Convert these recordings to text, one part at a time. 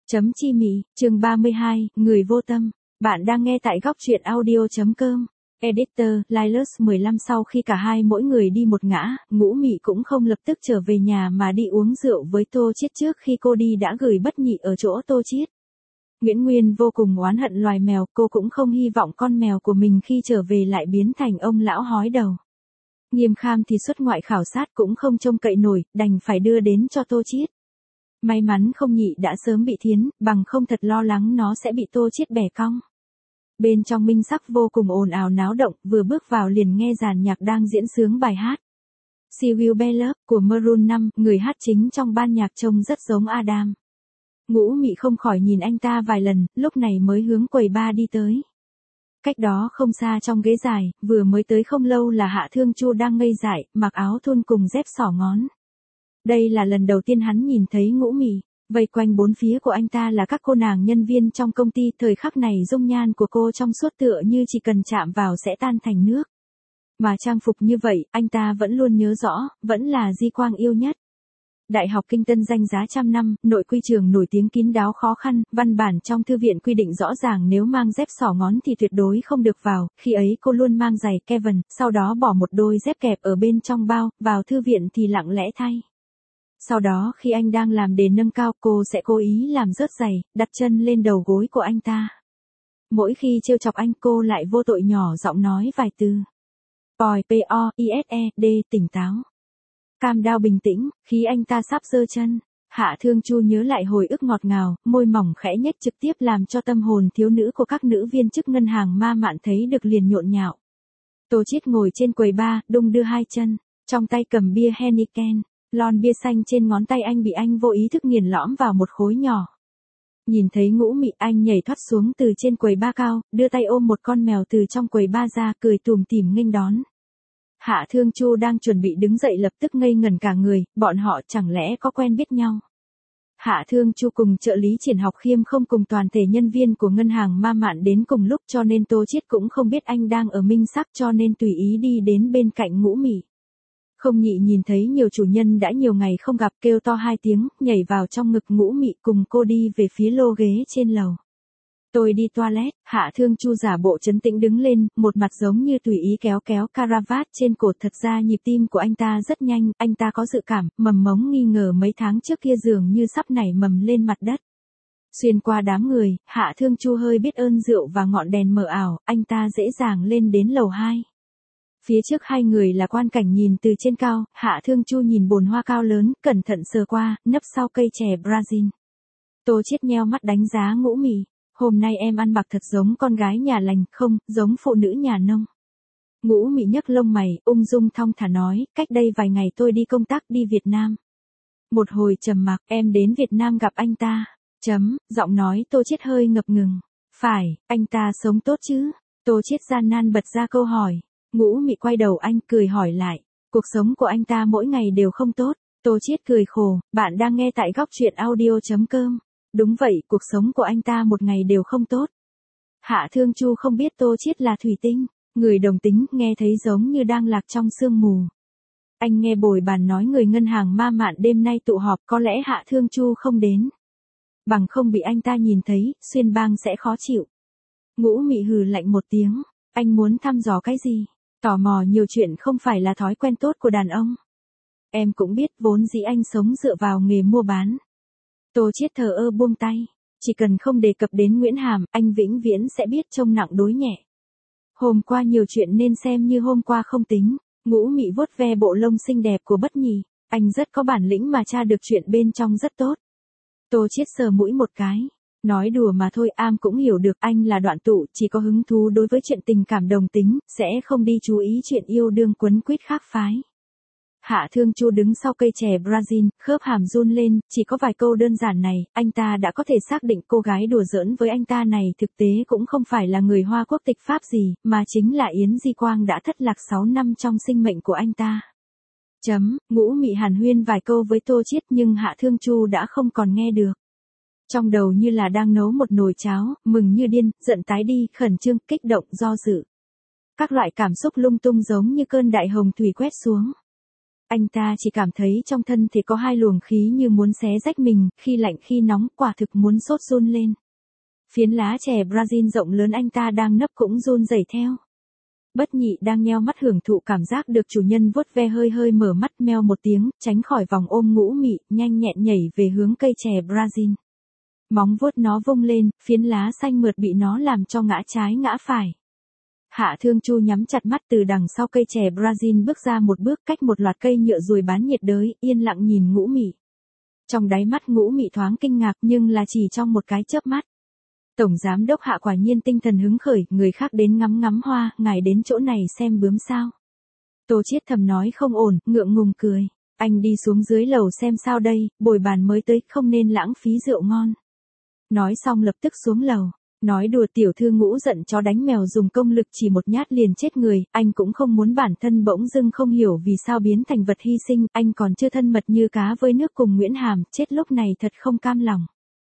Chấm chi mị, chương 32, người vô tâm. Bạn đang nghe tại góc truyện audio.com. Editor, Linus 15. Sau khi cả hai mỗi người đi một ngã, Ngũ Mị cũng không lập tức trở về nhà mà đi uống rượu với Tô Chiết trước khi cô đi đã gửi bất nhị ở chỗ Tô Chiết. Nguyễn Nguyên vô cùng oán hận loài mèo, cô cũng không hy vọng con mèo của mình khi trở về lại biến thành ông lão hói đầu. Nghiêm Kham thì xuất ngoại khảo sát cũng không trông cậy nổi, đành phải đưa đến cho Tô Chiết. May mắn không nhị đã sớm bị thiến, bằng không thật lo lắng nó sẽ bị Tô Chiết bẻ cong. Bên trong Minh Sắc vô cùng ồn ào náo động, vừa bước vào liền nghe dàn nhạc đang diễn sướng bài hát She Will Be Loved của Maroon 5, người hát chính trong ban nhạc trông rất giống Adam. Ngũ Mị không khỏi nhìn anh ta vài lần, lúc này mới hướng quầy bar đi tới. Cách đó không xa trong ghế dài, vừa mới tới không lâu là Hạ Thương Chu đang ngây dại, mặc áo thun cùng dép xỏ ngón. Đây là lần đầu tiên hắn nhìn thấy Ngũ Mị, vây quanh bốn phía của anh ta là các cô nàng nhân viên trong công ty, thời khắc này dung nhan của cô trong suốt tựa như chỉ cần chạm vào sẽ tan thành nước. Mà trang phục như vậy, anh ta vẫn luôn nhớ rõ, vẫn là Di Quang yêu nhất. Đại học Kinh Tân danh giá trăm năm, nội quy trường nổi tiếng kín đáo khó khăn, văn bản trong thư viện quy định rõ ràng nếu mang dép xỏ ngón thì tuyệt đối không được vào, khi ấy cô luôn mang giày Kevin, sau đó bỏ một đôi dép kẹp ở bên trong bao, vào thư viện thì lặng lẽ thay. Sau đó khi anh đang làm đề nâng cao cô sẽ cố ý làm rớt giày, đặt chân lên đầu gối của anh ta. Mỗi khi trêu chọc anh cô lại vô tội nhỏ giọng nói vài từ. Poi P-O-I-S-E-D tỉnh táo. Cam Đao bình tĩnh, khi anh ta sắp giơ chân. Hạ Thương Chu nhớ lại hồi ức ngọt ngào, môi mỏng khẽ nhếch trực tiếp làm cho tâm hồn thiếu nữ của các nữ viên chức ngân hàng Ma Mạn thấy được liền nhộn nhạo. Tô Chiết ngồi trên quầy bar, đung đưa hai chân, trong tay cầm bia Heineken. Lon bia xanh trên ngón tay anh bị anh vô ý thức nghiền lõm vào một khối nhỏ. Nhìn thấy Ngũ Mị, anh nhảy thoát xuống từ trên quầy bar cao, đưa tay ôm một con mèo từ trong quầy bar ra, cười tủm tỉm nghênh đón. Hạ Thương Chu đang chuẩn bị đứng dậy lập tức ngây ngẩn cả người, bọn họ chẳng lẽ có quen biết nhau. Hạ Thương Chu cùng trợ lý Triển Học Khiêm không cùng toàn thể nhân viên của ngân hàng Ma Mạn đến cùng lúc, cho nên Tô Chiết cũng không biết anh đang ở Minh Sắc, cho nên tùy ý đi đến bên cạnh Ngũ Mị. Không nhị nhìn thấy nhiều chủ nhân đã nhiều ngày không gặp, kêu to hai tiếng, nhảy vào trong ngực Ngũ Mị cùng cô đi về phía lô ghế trên lầu. Tôi đi toilet. Hạ Thương Chu giả bộ trấn tĩnh đứng lên, một mặt giống như tùy ý kéo caravat trên cổ, thật ra nhịp tim của anh ta rất nhanh, anh ta có dự cảm, mầm mống nghi ngờ mấy tháng trước kia dường như sắp nảy mầm lên mặt đất. Xuyên qua đám người, Hạ Thương Chu hơi biết ơn rượu và ngọn đèn mờ ảo, anh ta dễ dàng lên đến lầu 2. Phía trước hai người là quan cảnh nhìn từ trên cao, Hạ Thương Chu nhìn bồn hoa cao lớn, cẩn thận sờ qua, nấp sau cây chè Brazil. Tô Chiết nheo mắt đánh giá Ngũ Mị. Hôm nay em ăn mặc thật giống con gái nhà lành, không, giống phụ nữ nhà nông. Ngũ Mị nhấc lông mày, ung dung thong thả nói, cách đây vài ngày tôi đi công tác đi Việt Nam. Một hồi trầm mặc, em đến Việt Nam gặp anh ta. Giọng nói Tô Chiết hơi ngập ngừng. Phải, anh ta sống tốt chứ? Tô Chiết gian nan bật ra câu hỏi. Ngũ Mị quay đầu anh cười hỏi lại. Cuộc sống của anh ta mỗi ngày đều không tốt. Tô Chiết cười khổ, bạn đang nghe tại góc truyện audio.com. Đúng vậy, cuộc sống của anh ta một ngày đều không tốt. Hạ Thương Chu không biết Tô Chiết là thủy tinh, người đồng tính, nghe thấy giống như đang lạc trong sương mù. Anh nghe bồi bàn nói người ngân hàng Ma Mạn đêm nay tụ họp, có lẽ Hạ Thương Chu không đến. Bằng không bị anh ta nhìn thấy, xuyên bang sẽ khó chịu. Ngũ Mị hừ lạnh một tiếng, anh muốn thăm dò cái gì? Tò mò nhiều chuyện không phải là thói quen tốt của đàn ông. Em cũng biết vốn dĩ anh sống dựa vào nghề mua bán. Tô Chiết thờ ơ buông tay, chỉ cần không đề cập đến Nguyễn Hàm, anh vĩnh viễn sẽ biết trông nặng đối nhẹ. Hôm qua nhiều chuyện nên xem như hôm qua không tính. Ngũ Mị vuốt ve bộ lông xinh đẹp của bất nhì, anh rất có bản lĩnh mà tra được chuyện bên trong rất tốt. Tô Chiết sờ mũi một cái, nói đùa mà thôi, am cũng hiểu được anh là đoạn tụ, chỉ có hứng thú đối với chuyện tình cảm đồng tính, sẽ không đi chú ý chuyện yêu đương quấn quýt khác phái. Hạ Thương Chu đứng sau cây chè Brazil, khớp hàm run lên, chỉ có vài câu đơn giản này, anh ta đã có thể xác định cô gái đùa giỡn với anh ta này thực tế cũng không phải là người Hoa quốc tịch Pháp gì, mà chính là Yến Di Quang đã thất lạc 6 năm trong sinh mệnh của anh ta. Ngũ Mị hàn huyên vài câu với Tô Chiết nhưng Hạ Thương Chu đã không còn nghe được. Trong đầu như là đang nấu một nồi cháo, mừng như điên, giận tái đi, khẩn trương, kích động, do dự. Các loại cảm xúc lung tung giống như cơn đại hồng thủy quét xuống. Anh ta chỉ cảm thấy trong thân thể có hai luồng khí như muốn xé rách mình, khi lạnh khi nóng, quả thực muốn sốt run lên. Phiến lá chè Brazil rộng lớn anh ta đang nấp cũng run rẩy theo. Bất nhị đang nheo mắt hưởng thụ cảm giác được chủ nhân vuốt ve hơi hơi mở mắt meo một tiếng, tránh khỏi vòng ôm Ngũ Mị, nhanh nhẹn nhảy về hướng cây chè Brazil. Móng vuốt nó vung lên, phiến lá xanh mượt bị nó làm cho ngã trái ngã phải. Hạ Thương Chu nhắm chặt mắt từ đằng sau cây chè Brazil bước ra một bước cách một loạt cây nhựa ruồi bán nhiệt đới, yên lặng nhìn Ngũ Mị. Trong đáy mắt Ngũ Mị thoáng kinh ngạc nhưng là chỉ trong một cái chớp mắt. Tổng giám đốc Hạ quả nhiên tinh thần hứng khởi, người khác đến ngắm ngắm hoa, ngài đến chỗ này xem bướm sao. Tô Chiết thầm nói không ổn, ngượng ngùng cười. Anh đi xuống dưới lầu xem sao đây, bồi bàn mới tới, không nên lãng phí rượu ngon. Nói xong lập tức xuống lầu. Nói đùa tiểu thư Ngũ giận chó đánh mèo dùng công lực chỉ một nhát liền chết người, anh cũng không muốn bản thân bỗng dưng không hiểu vì sao biến thành vật hy sinh, anh còn chưa thân mật như cá với nước cùng Nguyễn Hàm, chết lúc này thật không cam lòng.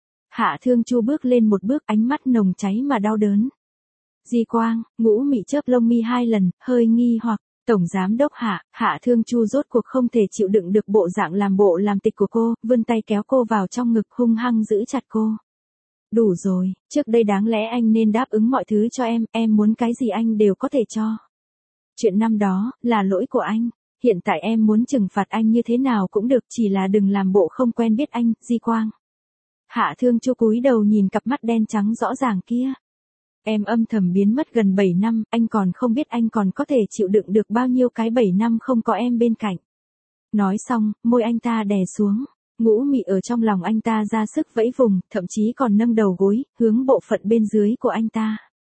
Hạ Thương Chu bước lên một bước, ánh mắt nồng cháy mà đau đớn. Di Quang, Ngũ Mị chớp lông mi 2 lần, hơi nghi hoặc, Tổng Giám Đốc Hạ Thương Chu rốt cuộc không thể chịu đựng được bộ dạng làm bộ làm tịch của cô, vươn tay kéo cô vào trong ngực hung hăng giữ chặt cô. Đủ rồi, trước đây đáng lẽ anh nên đáp ứng mọi thứ cho em muốn cái gì anh đều có thể cho. Chuyện năm đó, là lỗi của anh, hiện tại em muốn trừng phạt anh như thế nào cũng được, chỉ là đừng làm bộ không quen biết anh, Di Quang. Hạ Thương Chu cúi đầu nhìn cặp mắt đen trắng rõ ràng kia. Em âm thầm biến mất gần 7 năm, anh còn không biết anh còn có thể chịu đựng được bao nhiêu cái 7 năm không có em bên cạnh. Nói xong, môi anh ta đè xuống. Ngũ Mị ở trong lòng anh ta ra sức vẫy vùng, thậm chí còn nâng đầu gối, hướng bộ phận bên dưới của anh ta.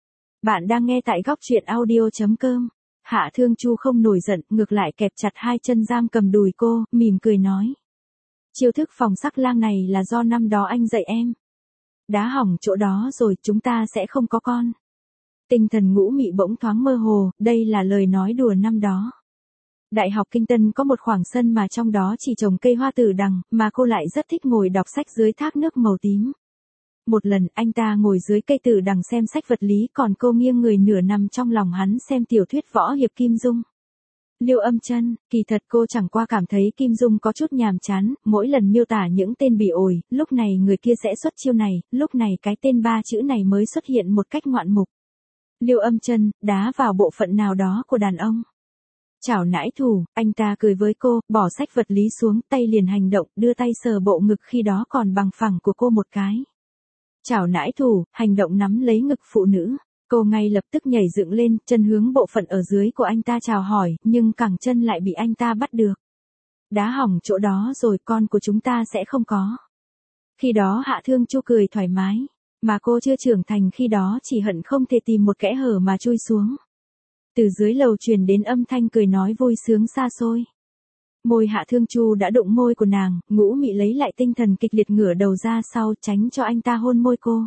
Bạn đang nghe tại góc truyện audio.com. Hạ Thương Chu không nổi giận, ngược lại kẹp chặt hai chân giam cầm đùi cô, mỉm cười nói. Chiêu thức phòng sắc lang này là do năm đó anh dạy em. Đá hỏng chỗ đó rồi, chúng ta sẽ không có con. Tinh thần Ngũ Mị bỗng thoáng mơ hồ, đây là lời nói đùa năm đó. Đại học Kinh Tân có một khoảng sân mà trong đó chỉ trồng cây hoa tử đằng, mà cô lại rất thích ngồi đọc sách dưới thác nước màu tím. Một lần, anh ta ngồi dưới cây tử đằng xem sách vật lý, còn cô nghiêng người nửa nằm trong lòng hắn xem tiểu thuyết võ hiệp Kim Dung. Liêu Âm Chân, kỳ thật cô chẳng qua cảm thấy Kim Dung có chút nhàm chán, mỗi lần miêu tả những tên bị ổi, lúc này người kia sẽ xuất chiêu này, lúc này cái tên 3 chữ này mới xuất hiện một cách ngoạn mục. Liêu Âm Chân, đá vào bộ phận nào đó của đàn ông. Chảo nãi thủ, anh ta cười với cô, bỏ sách vật lý xuống, tay liền hành động, đưa tay sờ bộ ngực khi đó còn bằng phẳng của cô một cái. Chảo nãi thủ, hành động nắm lấy ngực phụ nữ. Cô ngay lập tức nhảy dựng lên, chân hướng bộ phận ở dưới của anh ta chào hỏi, nhưng cẳng chân lại bị anh ta bắt được. Đá hỏng chỗ đó rồi, con của chúng ta sẽ không có. Khi đó Hạ Thương Chu cười thoải mái, mà cô chưa trưởng thành khi đó chỉ hận không thể tìm một kẽ hở mà chui xuống. Từ dưới lầu truyền đến âm thanh cười nói vui sướng xa xôi. Môi Hạ Thương Chu đã đụng môi của nàng, Ngũ Mị lấy lại tinh thần kịch liệt ngửa đầu ra sau tránh cho anh ta hôn môi cô.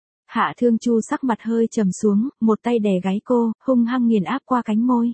Hạ Thương Chu sắc mặt hơi trầm xuống, một tay đè gáy cô, hung hăng nghiền áp qua cánh môi.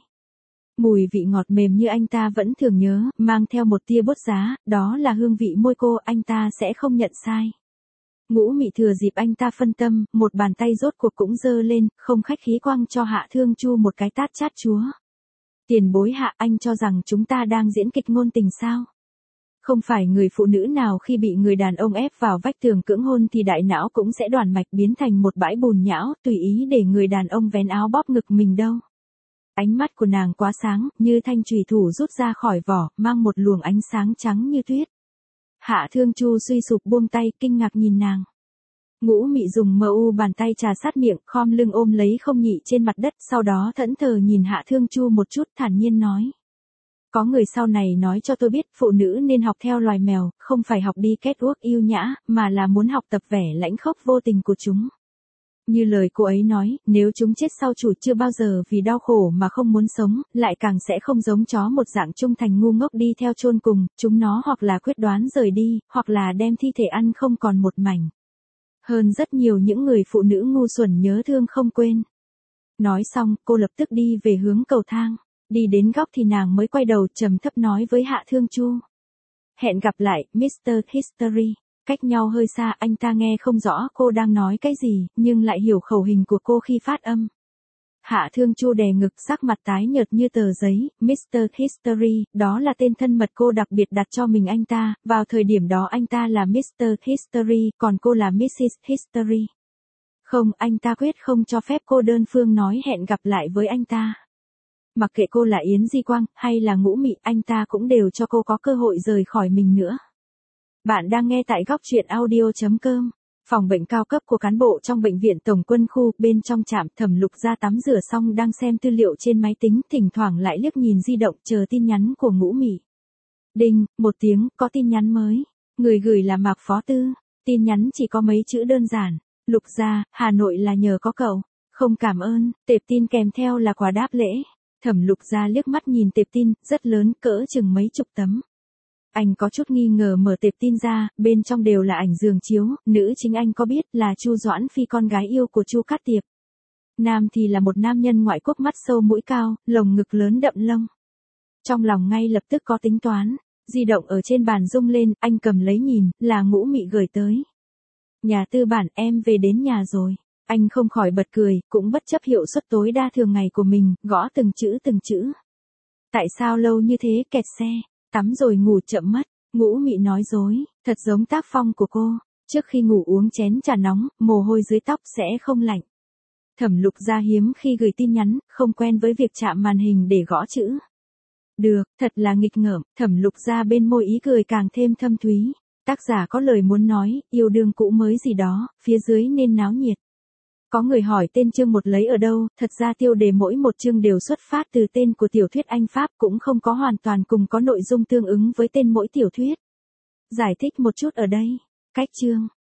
Mùi vị ngọt mềm như anh ta vẫn thường nhớ, mang theo một tia bút giá, đó là hương vị môi cô, anh ta sẽ không nhận sai. Ngũ Mị thừa dịp anh ta phân tâm, một bàn tay rốt cuộc cũng giơ lên, không khách khí quăng cho Hạ Thương Chu một cái tát chát chúa. Tiền bối Hạ, anh cho rằng chúng ta đang diễn kịch ngôn tình sao? Không phải người phụ nữ nào khi bị người đàn ông ép vào vách tường cưỡng hôn thì đại não cũng sẽ đoàn mạch biến thành một bãi bùn nhão, tùy ý để người đàn ông vén áo bóp ngực mình đâu. Ánh mắt của nàng quá sáng, như thanh chùy thủ rút ra khỏi vỏ, mang một luồng ánh sáng trắng như tuyết. Hạ Thương Chu suy sụp buông tay, kinh ngạc nhìn nàng. Ngũ Mị dùng bàn tay trà sát miệng, khom lưng ôm lấy Không Nhị trên mặt đất, sau đó thẫn thờ nhìn Hạ Thương Chu một chút, thản nhiên nói. Có người sau này nói cho tôi biết, phụ nữ nên học theo loài mèo, không phải học đi catwalk yêu nhã, mà là muốn học tập vẻ lãnh khốc vô tình của chúng. Như lời cô ấy nói, nếu chúng chết sau chủ chưa bao giờ vì đau khổ mà không muốn sống, lại càng sẽ không giống chó một dạng trung thành ngu ngốc đi theo chôn cùng, chúng nó hoặc là quyết đoán rời đi, hoặc là đem thi thể ăn không còn một mảnh. Hơn rất nhiều những người phụ nữ ngu xuẩn nhớ thương không quên. Nói xong, cô lập tức đi về hướng cầu thang. Đi đến góc thì nàng mới quay đầu trầm thấp nói với Hạ Thương Chu. Hẹn gặp lại, Mr. History. Cách nhau hơi xa, anh ta nghe không rõ cô đang nói cái gì, nhưng lại hiểu khẩu hình của cô khi phát âm. Hạ Thương Chu đè ngực, sắc mặt tái nhợt như tờ giấy. Mr. History, đó là tên thân mật cô đặc biệt đặt cho mình anh ta, vào thời điểm đó anh ta là Mr. History, còn cô là Mrs. History. Không, anh ta quyết không cho phép cô đơn phương nói hẹn gặp lại với anh ta. Mặc kệ cô là Yến Di Quang, hay là Ngũ Mị, anh ta cũng đều cho cô có cơ hội rời khỏi mình nữa. Bạn đang nghe tại góc truyện audio.com. Phòng bệnh cao cấp của cán bộ trong bệnh viện Tổng quân khu, bên trong trạm. Thẩm Lục Gia tắm rửa xong đang xem tư liệu trên máy tính, thỉnh thoảng lại liếc nhìn di động chờ tin nhắn của Ngũ Mị. Đinh, một tiếng, có tin nhắn mới. Người gửi là Mạc Phó Tư. Tin nhắn chỉ có mấy chữ đơn giản. Lục Gia, Hà Nội là nhờ có cậu. Không cảm ơn. Tệp tin kèm theo là quà đáp lễ. Thẩm Lục Gia liếc mắt nhìn tệp tin, rất lớn, cỡ chừng mấy chục tấm. Anh có chút nghi ngờ mở tệp tin ra, bên trong đều là ảnh giường chiếu, nữ chính anh có biết là Chu Doãn Phi, con gái yêu của Chu Cát Tiệp. Nam thì là một nam nhân ngoại quốc, mắt sâu mũi cao, lồng ngực lớn đậm lông. Trong lòng ngay lập tức có tính toán, di động ở trên bàn rung lên, anh cầm lấy nhìn, là Ngũ Mị gửi tới. Nhà tư bản, em về đến nhà rồi. Anh không khỏi bật cười, cũng bất chấp hiệu suất tối đa thường ngày của mình, gõ từng chữ từng chữ. Tại sao lâu như thế, kẹt xe, tắm rồi ngủ chậm mất. Ngũ Mị nói dối, thật giống tác phong của cô, trước khi ngủ uống chén trà nóng, mồ hôi dưới tóc sẽ không lạnh. Thẩm Lục Gia hiếm khi gửi tin nhắn, không quen với việc chạm màn hình để gõ chữ. Được, thật là nghịch ngợm. Thẩm Lục Gia bên môi ý cười càng thêm thâm thúy. Tác giả có lời muốn nói, yêu đương cũ mới gì đó, phía dưới nên náo nhiệt. Có người hỏi tên chương một lấy ở đâu, thật ra tiêu đề mỗi một chương đều xuất phát từ tên của tiểu thuyết Anh Pháp, cũng không có hoàn toàn cùng có nội dung tương ứng với tên mỗi tiểu thuyết. Giải thích một chút ở đây. Cách chương,